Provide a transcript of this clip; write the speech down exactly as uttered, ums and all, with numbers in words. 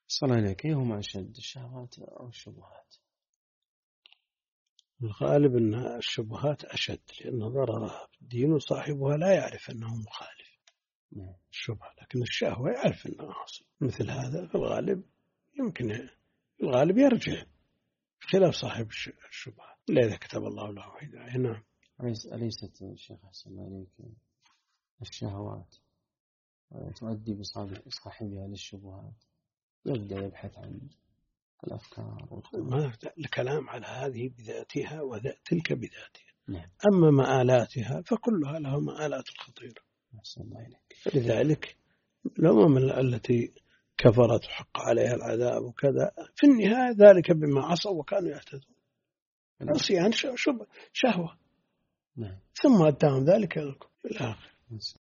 صلى عليك، أيهما أشد، الشهوات أو الشبهات؟ الغالب أن الشبهات أشد، لأن ضررها في الدين وصاحبها لا يعرف أنه مخالف. نعم. الشبهة، لكن الشهوة يعرف أنه عاصي. مثل هذا في الغالب يمكن في الغالب يرجع، خلاف صاحب الشبهة إلا إذا كتب الله له هداية. نعم. أليست الشيخ أحسن عليك الشهوات تؤدي بصاحبها للشبهات، يبدأ يبحث عن الأفكار ما الكلام على هذه بذاتها وتلك بذاتها. نعم. أما مآلاتها فكلها لها مآلات خطيرة. لذلك الأمم التي كفرت وحق عليها العذاب وكذا في النهاية ذلك بما عصوا وكانوا يهتدون. عصيان شهوة، نعم. ثم أداهم ذلك إلى الآخر.